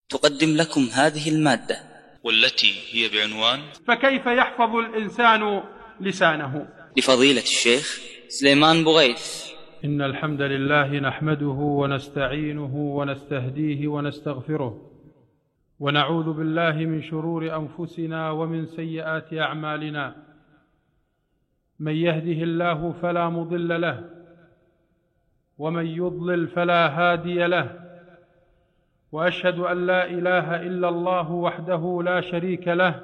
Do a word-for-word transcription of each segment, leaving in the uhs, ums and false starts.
تقدم لكم هذه المادة والتي هي بعنوان فكيف يحفظ الإنسان لسانه، لفضيلة الشيخ سليمان بغيث. إن الحمد لله نحمده ونستعينه ونستهديه ونستغفره، ونعوذ بالله من شرور أنفسنا ومن سيئات أعمالنا. من يهده الله فلا مضل له، ومن يضلل فلا هادي له، وأشهد أن لا إله إلا الله وحده لا شريك له،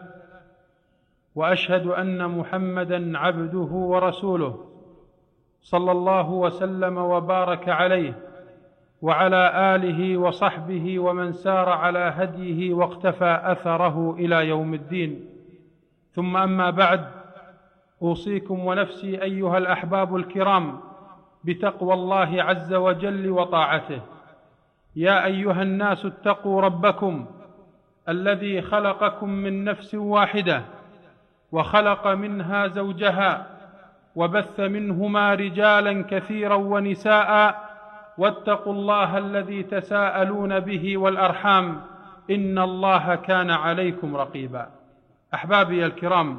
وأشهد أن محمدًا عبده ورسوله، صلى الله وسلم وبارك عليه وعلى آله وصحبه ومن سار على هديه واقتفى أثره إلى يوم الدين. ثم أما بعد، أوصيكم ونفسي أيها الأحباب الكرام بتقوى الله عز وجل وطاعته. يا أيها الناس اتقوا ربكم الذي خلقكم من نفس واحدة، وخلق منها زوجها، وبث منهما رجالا كثيرا ونساء، واتقوا الله الذي تساءلون به والأرحام، إن الله كان عليكم رقيبا. أحبابي الكرام،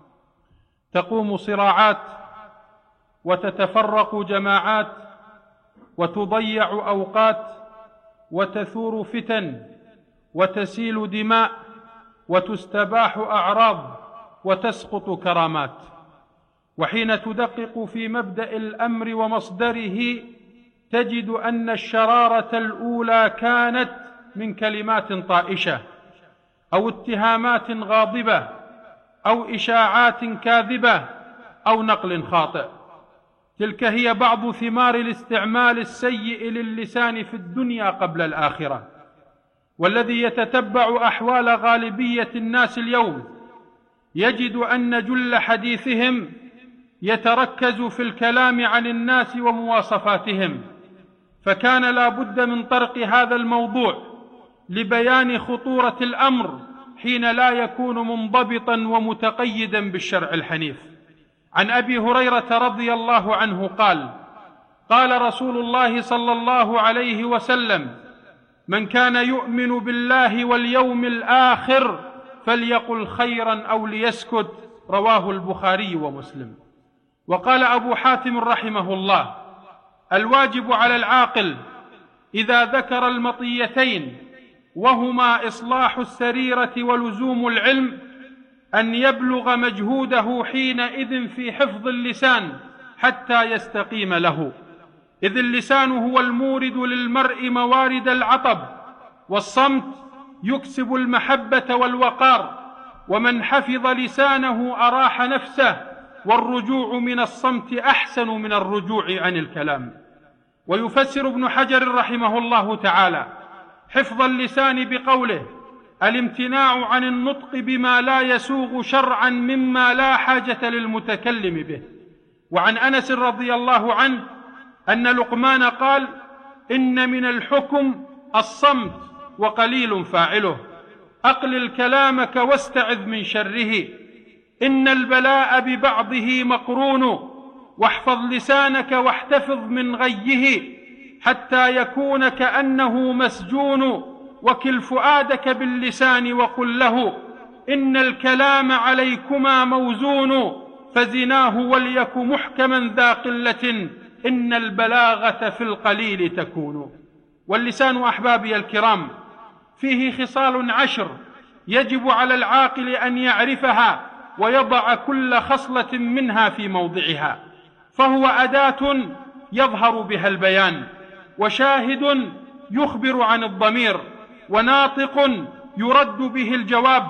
تقوم صراعات وتتفرق جماعات وتضيع أوقات وتثور فتن وتسيل دماء وتستباح أعراض وتسقط كرامات. وحين تدقق في مبدأ الأمر ومصدره تجد أن الشرارة الأولى كانت من كلمات طائشة أو اتهامات غاضبة أو إشاعات كاذبة أو نقل خاطئ. تلك هي بعض ثمار الاستعمال السيء للسان في الدنيا قبل الآخرة. والذي يتتبع أحوال غالبية الناس اليوم يجد أن جل حديثهم يتركز في الكلام عن الناس ومواصفاتهم، فكان لا بد من طرق هذا الموضوع لبيان خطورة الأمر حين لا يكون منضبطا ومتقيدا بالشرع الحنيف. عن أبي هريرة رضي الله عنه قال: قال رسول الله صلى الله عليه وسلم: من كان يؤمن بالله واليوم الآخر فليقل خيرا أو ليسكت، رواه البخاري ومسلم. وقال أبو حاتم رحمه الله: الواجب على العاقل إذا ذكر المطيتين وهما إصلاح السريرة ولزوم العلم أن يبلغ مجهوده حينئذ في حفظ اللسان حتى يستقيم له، إذ اللسان هو المورد للمرء موارد العطب، والصمت يكسب المحبة والوقار، ومن حفظ لسانه أراح نفسه، والرجوع من الصمت أحسن من الرجوع عن الكلام. ويفسر ابن حجر رحمه الله تعالى حفظ اللسان بقوله: الامتناع عن النطق بما لا يسوغ شرعا مما لا حاجة للمتكلم به. وعن أنس رضي الله عنه أن لقمان قال: إن من الحكم الصمت وقليل فاعله، أقلل كلامك واستعذ من شره، إن البلاء ببعضه مقرون، واحفظ لسانك واحتفظ من غيه حتى يكون كأنه مسجون، وكل فؤادك باللسان وقل له إن الكلام عليكما موزون، فزناه وليك محكما ذا قلة، إن البلاغة في القليل تكون. واللسان أحبابي الكرام فيه خصال عشر يجب على العاقل أن يعرفها ويضع كل خصلة منها في موضعها، فهو أداة يظهر بها البيان، وشاهد يخبر عن الضمير، وناطق يرد به الجواب،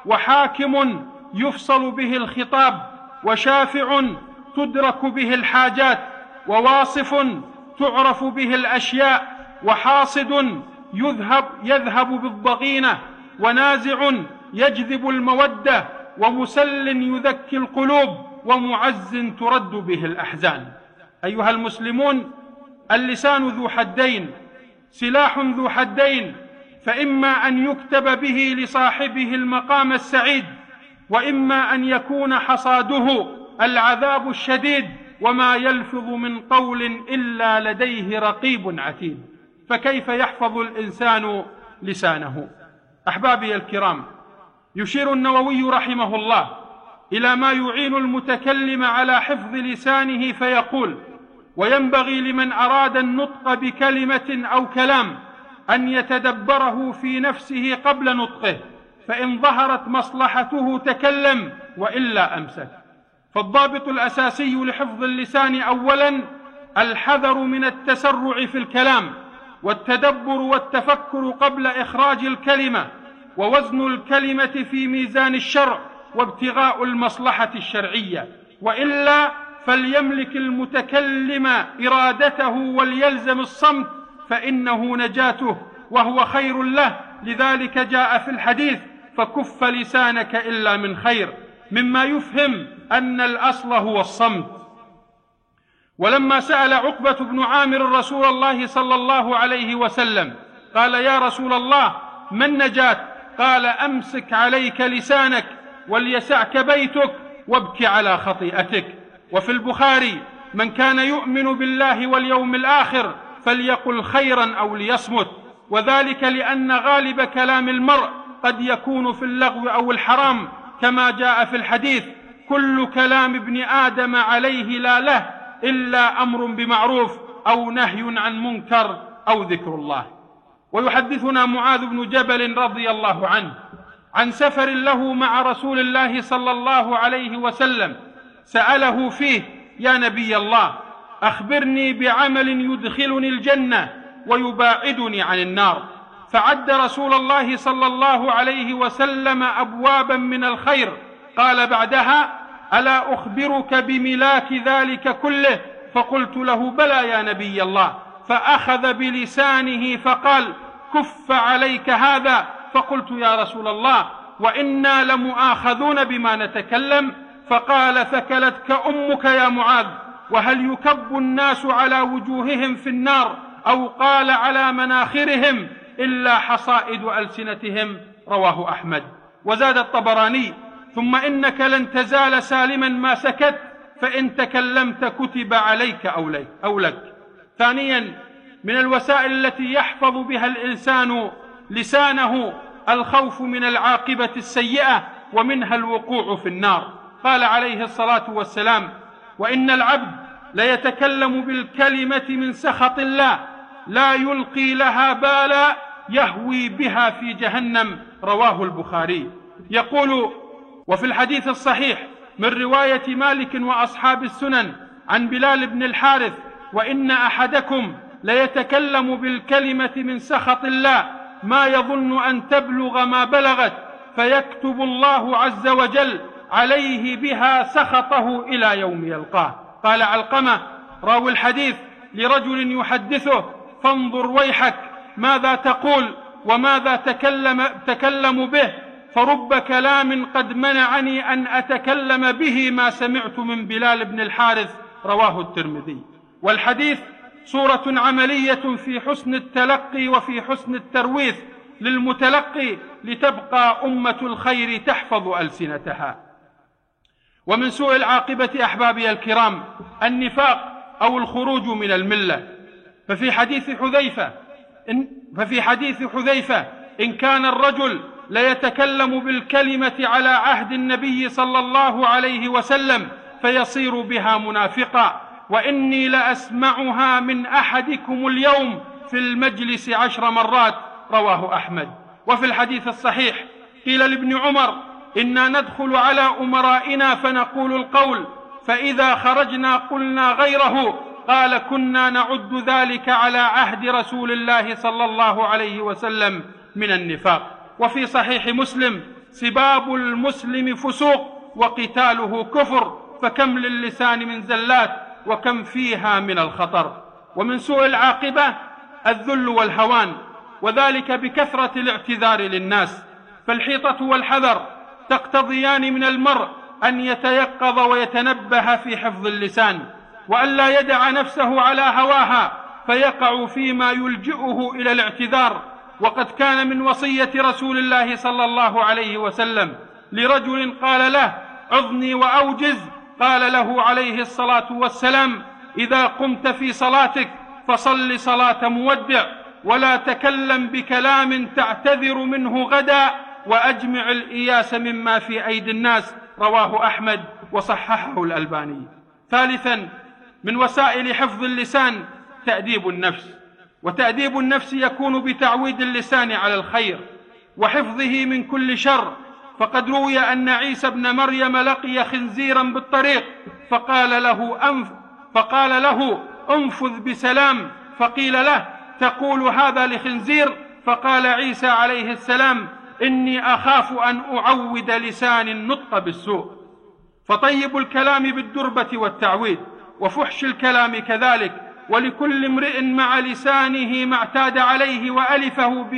وحاكم يفصل به الخطاب، وشافع تدرك به الحاجات، وواصف تعرف به الأشياء، وحاصد يذهب, يذهب بالضغينة، ونازع يجذب المودة، ومسل يذكي القلوب، ومعز ترد به الأحزان. أيها المسلمون، اللسان ذو حدين، سلاح ذو حدين، فإما أن يكتب به لصاحبه المقام السعيد، وإما أن يكون حصاده العذاب الشديد، وما يلفظ من قول إلا لديه رقيب عتيد. فكيف يحفظ الإنسان لسانه؟ أحبابي الكرام، يشير النووي رحمه الله إلى ما يعين المتكلم على حفظ لسانه فيقول: وينبغي لمن أراد النطق بكلمة أو كلام أن يتدبره في نفسه قبل نطقه، فإن ظهرت مصلحته تكلم وإلا أمسك. فالضابط الأساسي لحفظ اللسان أولا الحذر من التسرع في الكلام، والتدبر والتفكر قبل إخراج الكلمة، ووزن الكلمة في ميزان الشرع، وابتغاء المصلحة الشرعية، وإلا فليملك المتكلم إرادته وليلزم الصمت، فإنه نجاته وهو خير له. لذلك جاء في الحديث: فكف لسانك إلا من خير، مما يفهم أن الأصل هو الصمت. ولما سأل عقبة بن عامر رسول الله صلى الله عليه وسلم قال: يا رسول الله، ما النجاة؟ قال: أمسك عليك لسانك وليسعك بيتك وابك على خطيئتك. وفي البخاري: من كان يؤمن بالله واليوم الآخر فليقل خيرا أو ليصمت. وذلك لأن غالب كلام المرء قد يكون في اللغو أو الحرام، كما جاء في الحديث: كل كلام ابن آدم عليه لا له إلا أمر بمعروف أو نهي عن منكر أو ذكر الله. ويحدثنا معاذ بن جبل رضي الله عنه عن سفر له مع رسول الله صلى الله عليه وسلم، سأله فيه: يا نبي الله، أخبرني بعمل يدخلني الجنة ويباعدني عن النار. فعد رسول الله صلى الله عليه وسلم أبوابا من الخير، قال بعدها: ألا أخبرك بملاك ذلك كله؟ فقلت له: بلى يا نبي الله. فأخذ بلسانه فقال: كف عليك هذا. فقلت: يا رسول الله، وإنا لمؤاخذون بما نتكلم. فقال: ثكلتك أمك يا معاذ، وهل يكب الناس على وجوههم في النار، أو قال على مناخرهم، إلا حصائد ألسنتهم. رواه أحمد. وزاد الطبراني: ثم إنك لن تزال سالما ما سكت، فإن تكلمت كتب عليك أو لك. ثانيا، من الوسائل التي يحفظ بها الإنسان لسانه الخوف من العاقبة السيئة، ومنها الوقوع في النار. قال عليه الصلاة والسلام: وإن العبد ليتكلم بالكلمة من سخط الله لا يلقي لها بالا يهوي بها في جهنم. رواه البخاري. يقول: وفي الحديث الصحيح من رواية مالك وأصحاب السنن عن بلال بن الحارث: وإن أحدكم ليتكلم بالكلمة من سخط الله ما يظن أن تبلغ ما بلغت، فيكتب الله عز وجل عليه بها سخطه إلى يوم يلقاه. قال علقمة راوي الحديث لرجل يحدثه: فانظر ويحك ماذا تقول وماذا تكلم, تكلم به، فرب كلام قد منعني أن أتكلم به ما سمعت من بلال بن الحارث. رواه الترمذي. والحديث صورة عملية في حسن التلقي وفي حسن الترويث للمتلقي، لتبقى أمة الخير تحفظ ألسنتها. ومن سوء العاقبة أحبابي الكرام النفاق أو الخروج من الملة. ففي حديث حذيفة إن, ففي حديث حذيفة إن كان الرجل ليتكلم بالكلمة على عهد النبي صلى الله عليه وسلم فيصير بها منافقا، وإني لأسمعها من أحدكم اليوم في المجلس عشر مرات. رواه أحمد. وفي الحديث الصحيح قيل لابن عمر: إنا ندخل على أمرائنا فنقول القول، فإذا خرجنا قلنا غيره. قال: كنا نعد ذلك على عهد رسول الله صلى الله عليه وسلم من النفاق. وفي صحيح مسلم: سباب المسلم فسوق وقتاله كفر، فكم للسان من زلات وكم فيها من الخطر. ومن سوء العاقبة الذل والهوان، وذلك بكثرة الاعتذار للناس. فالحيطة والحذر تقتضيان من المرء أن يتيقظ ويتنبه في حفظ اللسان، وأن لا يدع نفسه على هواها فيقع فيما يلجئه إلى الاعتذار. وقد كان من وصية رسول الله صلى الله عليه وسلم لرجل قال له: عظني وأوجز. قال له عليه الصلاة والسلام: إذا قمت في صلاتك فصل صلاة مودع، ولا تكلم بكلام تعتذر منه غدا، وأجمع الإياس مما في أيدي الناس. رواه أحمد وصححه الألباني. ثالثا، من وسائل حفظ اللسان تأديب النفس، وتأديب النفس يكون بتعويد اللسان على الخير وحفظه من كل شر. فقد روي أن عيسى ابن مريم لقي خنزيرا بالطريق فقال له أنف فقال له انفذ بسلام، فقيل له تقول هذا لخنزير؟ فقال عيسى عليه السلام إني أخاف أن أعود لسان النطق بالسوء. فطيب الكلام بالدربة والتعويد، وفحش الكلام كذلك، ولكل امرئ مع لسانه ما اعتاد عليه وألفه, ب...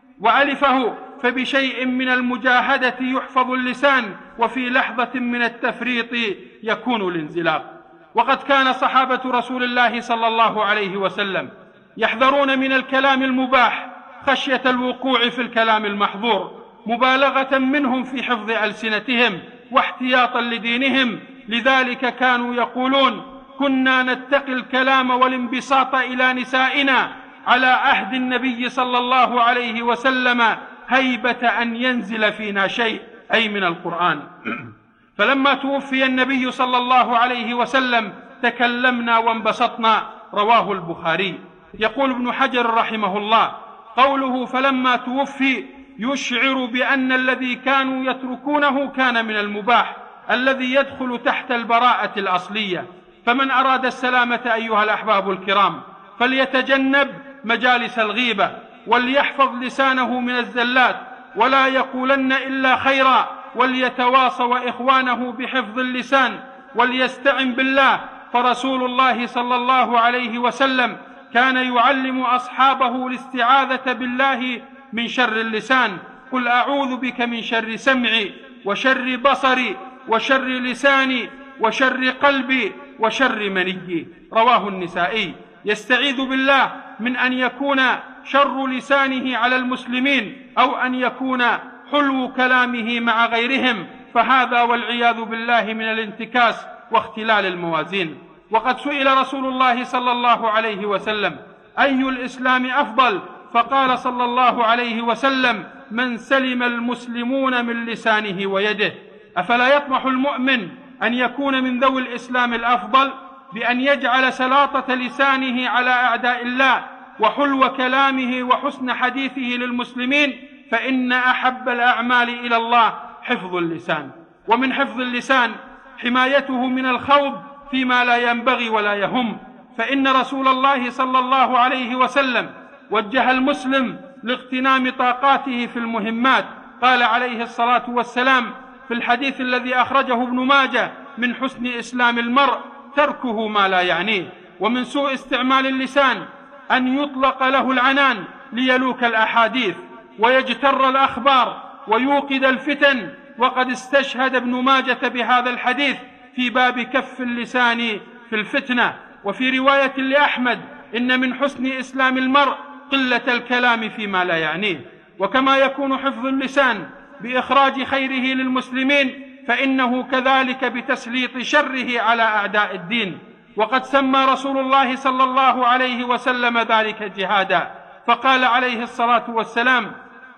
وألفه فبشيء من المجاهدة يحفظ اللسان، وفي لحظة من التفريط يكون الانزلاق. وقد كان صحابة رسول الله صلى الله عليه وسلم يحذرون من الكلام المباح خشية الوقوع في الكلام المحظور، مبالغة منهم في حفظ ألسنتهم واحتياطا لدينهم. لذلك كانوا يقولون كنا نتقي الكلام والانبساط إلى نسائنا على عهد النبي صلى الله عليه وسلم هيبة أن ينزل فينا شيء، أي من القرآن. فلما توفي النبي صلى الله عليه وسلم تكلمنا وانبسطنا. رواه البخاري. يقول ابن حجر رحمه الله قوله فلما توفي يشعر بأن الذي كانوا يتركونه كان من المباح الذي يدخل تحت البراءة الأصلية. فمن أراد السلامة أيها الأحباب الكرام فليتجنب مجالس الغيبة، وليحفظ لسانه من الزلات، ولا يقولن إلا خيرا، وليتواصى وإخوانه بحفظ اللسان، وليستعن بالله. فرسول الله صلى الله عليه وسلم كان يعلم أصحابه الاستعاذة بالله من شر اللسان. قل أعوذ بك من شر سمعي وشر بصري وشر لساني وشر قلبي وشر مني. رواه النسائي. يستعيذ بالله من أن يكون شر لسانه على المسلمين، أو أن يكون حلو كلامه مع غيرهم، فهذا والعياذ بالله من الانتكاس واختلال الموازين. وقد سئل رسول الله صلى الله عليه وسلم أي الإسلام أفضل؟ فقال صلى الله عليه وسلم من سلم المسلمون من لسانه ويده. أفلا يطمح المؤمن أن يكون من ذوي الإسلام الأفضل بأن يجعل سلاطة لسانه على أعداء الله وحلو كلامه وحسن حديثه للمسلمين؟ فإن أحب الأعمال إلى الله حفظ اللسان. ومن حفظ اللسان حمايته من الخوض فيما لا ينبغي ولا يهم. فإن رسول الله صلى الله عليه وسلم وجه المسلم لاغتنام طاقاته في المهمات. قال عليه الصلاة والسلام في الحديث الذي أخرجه ابن ماجه من حسن إسلام المرء تركه ما لا يعنيه. ومن سوء استعمال اللسان أن يطلق له العنان ليلوك الأحاديث ويجتر الأخبار ويوقد الفتن. وقد استشهد ابن ماجة بهذا الحديث في باب كف اللسان في الفتنة. وفي رواية لأحمد إن من حسن إسلام المرء قلة الكلام فيما لا يعنيه. وكما يكون حفظ اللسان بإخراج خيره للمسلمين، فإنه كذلك بتسليط شره على أعداء الدين. وقد سمى رسول الله صلى الله عليه وسلم ذلك جهادا، فقال عليه الصلاة والسلام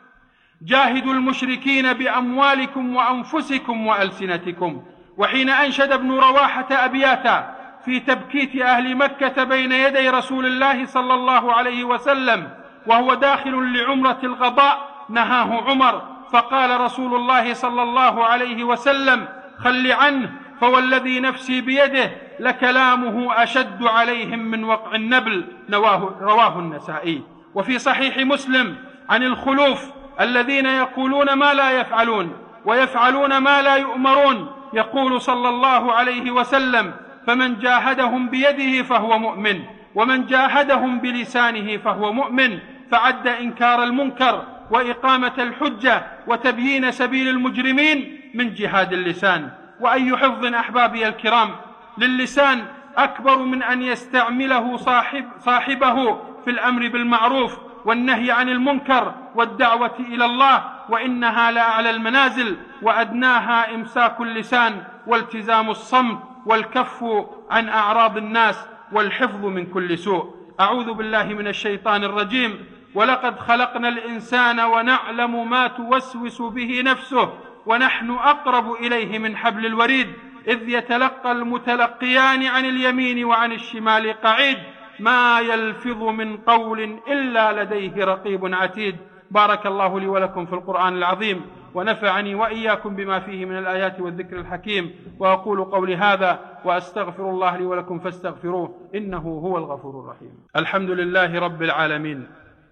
جاهدوا المشركين بأموالكم وأنفسكم وألسنتكم. وحين أنشد ابن رواحة أبياتا في تبكيت أهل مكة بين يدي رسول الله صلى الله عليه وسلم وهو داخل لعمرة الغضاء نهاه عمر، فقال رسول الله صلى الله عليه وسلم خل عنه فوالذي نفسي بيده لكلامه أشد عليهم من وقع النبل. رواه النسائي. وفي صحيح مسلم عن الخلوف الذين يقولون ما لا يفعلون ويفعلون ما لا يؤمرون، يقول صلى الله عليه وسلم فمن جاهدهم بيده فهو مؤمن، ومن جاهدهم بلسانه فهو مؤمن. فعد إنكار المنكر وإقامة الحجة وتبيين سبيل المجرمين من جهاد اللسان. وأي حفظ أحبابي الكرام للسان أكبر من أن يستعمله صاحب صاحبه في الأمر بالمعروف والنهي عن المنكر والدعوة إلى الله، وإنها لأعلى المنازل، وأدناها إمساك اللسان والتزام الصمت والكف عن أعراض الناس والحفظ من كل سوء. أعوذ بالله من الشيطان الرجيم. ولقد خلقنا الإنسان ونعلم ما توسوس به نفسه ونحن أقرب إليه من حبل الوريد إذ يتلقى المتلقيان عن اليمين وعن الشمال قعيد ما يلفظ من قول إلا لديه رقيب عتيد. بارك الله لي ولكم في القرآن العظيم، ونفعني وإياكم بما فيه من الآيات والذكر الحكيم، وأقول قولي هذا وأستغفر الله لي ولكم فاستغفروه إنه هو الغفور الرحيم. الحمد لله رب العالمين،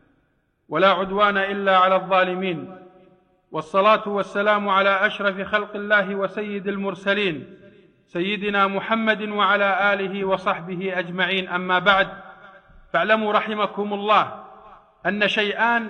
ولا عدوان إلا على الظالمين، والصلاة والسلام على أشرف خلق الله وسيد المرسلين سيدنا محمد وعلى آله وصحبه أجمعين. أما بعد، فاعلموا رحمكم الله أن شيئان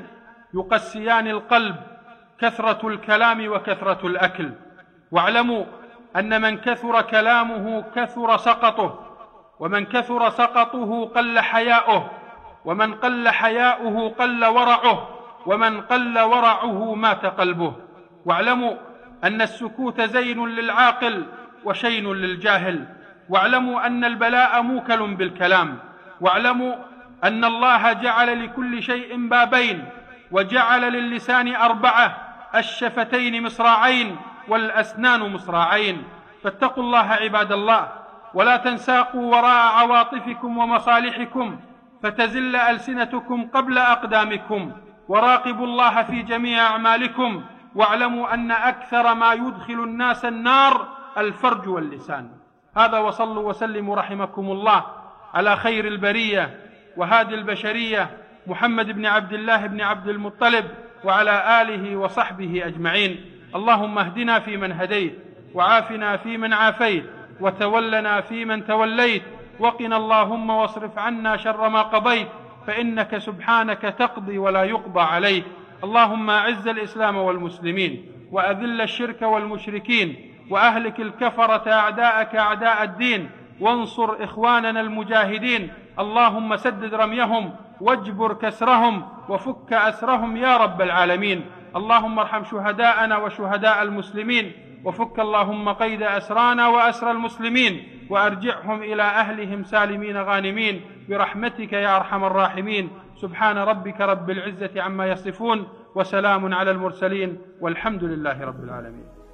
يقسيان القلب: كثرة الكلام وكثرة الأكل. واعلموا أن من كثر كلامه كثر سقطه، ومن كثر سقطه قل حياؤه، ومن قل حياؤه قل ورعه، ومن قل ورعه مات قلبه. واعلموا أن السكوت زين للعاقل وشين للجاهل. واعلموا أن البلاء موكل بالكلام. واعلموا أن الله جعل لكل شيء بابين، وجعل للسان أربعة: الشفتين مصراعين والأسنان مصراعين. فاتقوا الله عباد الله، ولا تنساقوا وراء عواطفكم ومصالحكم فتزل ألسنتكم قبل أقدامكم. وراقبوا الله في جميع أعمالكم، واعلموا أن أكثر ما يدخل الناس النار الفرج واللسان. هذا، وصلوا وسلموا رحمكم الله على خير البرية وهادي البشرية محمد بن عبد الله بن عبد المطلب وعلى آله وصحبه أجمعين. اللهم اهدنا فيمن هديت، وعافنا فيمن عافيت، وتولنا فيمن توليت، وقنا اللهم واصرف عنا شر ما قضيت، فإنك سبحانك تقضي ولا يقضى عليك. اللهم أعز الإسلام والمسلمين، وأذل الشرك والمشركين، وأهلك الكفرة أعداءك أعداء الدين، وانصر إخواننا المجاهدين. اللهم سدد رميهم واجبر كسرهم وفك أسرهم يا رب العالمين. اللهم ارحم شهداءنا وشهداء المسلمين، وفك اللهم قيد أسرانا وأسر المسلمين، وأرجعهم إلى أهلهم سالمين غانمين برحمتك يا أرحم الراحمين. سبحان ربك رب العزة عما يصفون، وسلام على المرسلين، والحمد لله رب العالمين.